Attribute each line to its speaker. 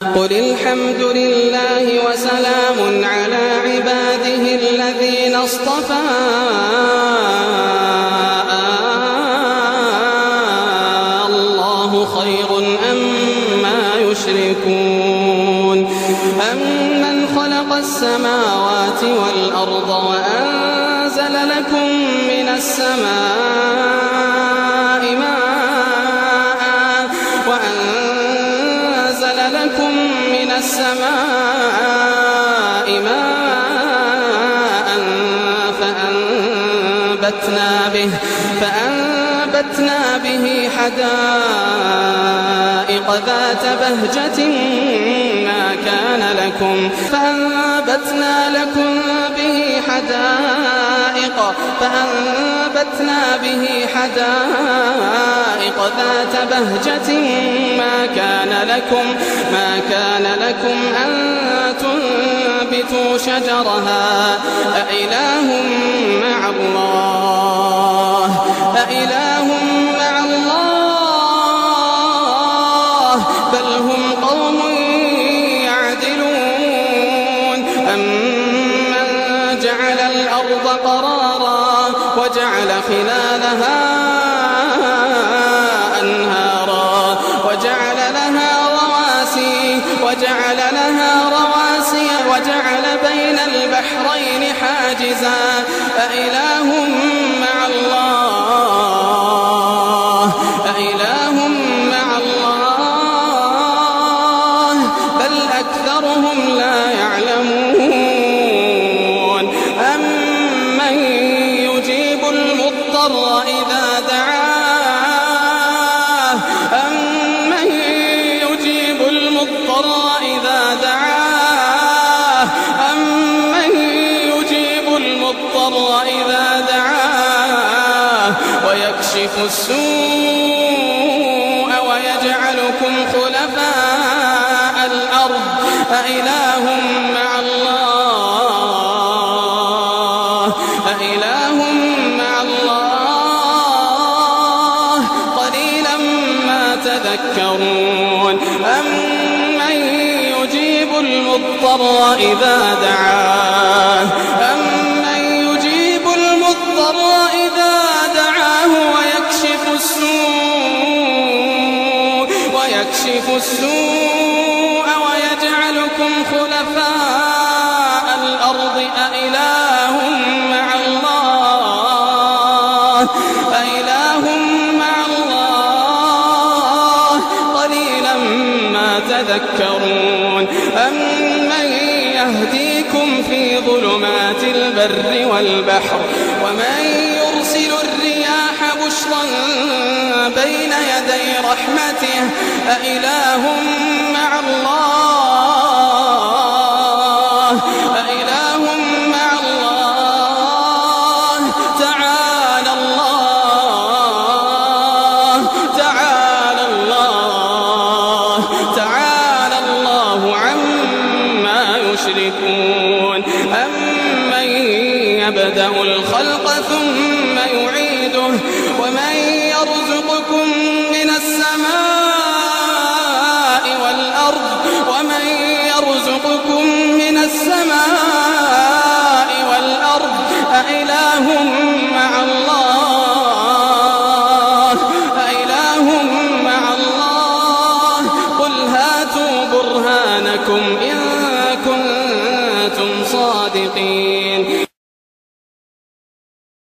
Speaker 1: قل الحمد لله وسلام على عباده الذين اصطفى الله خير أما يشركون أمن خلق السماوات والأرض وأنزل لكم من السماء ماء فأنبتنا به حدائق ذات بهجة ما كان لكم فأنبتنا به حدائق ذات بهجة ما كان لكم أن تنبتوا شجرها أإله مع الله بل هم قوم يعدلون أمن جعل الأرض قرارا وجعل خلالها أنهارا وجعل لها رواسي وجعل بين البحرين حاجزا أإله مع الله بل أكثرهم لا يعلمون أمن يجيب المضطر إذا دعاه ويكشف السوء ويجعلكم خلفاء الأرض أإله مع الله قليلا ما تذكرون أمن يجيب المضطر إذا دعاه ويكشف السوء ويجعلكم خلفاء الأرض أإله مع الله قليلا ما تذكرون أمن يهديكم في ظلمات البر والبحر ومن يرسل الرياح بشرا بين يدي رحمته أإله مع الله تعالى الله عما يشركون أمن يبدأ الخلق ثم يعيده ومن يرزقكم من السماء والأرض أإله مع الله قل هاتوا برهانكم إن كنتم صادقين.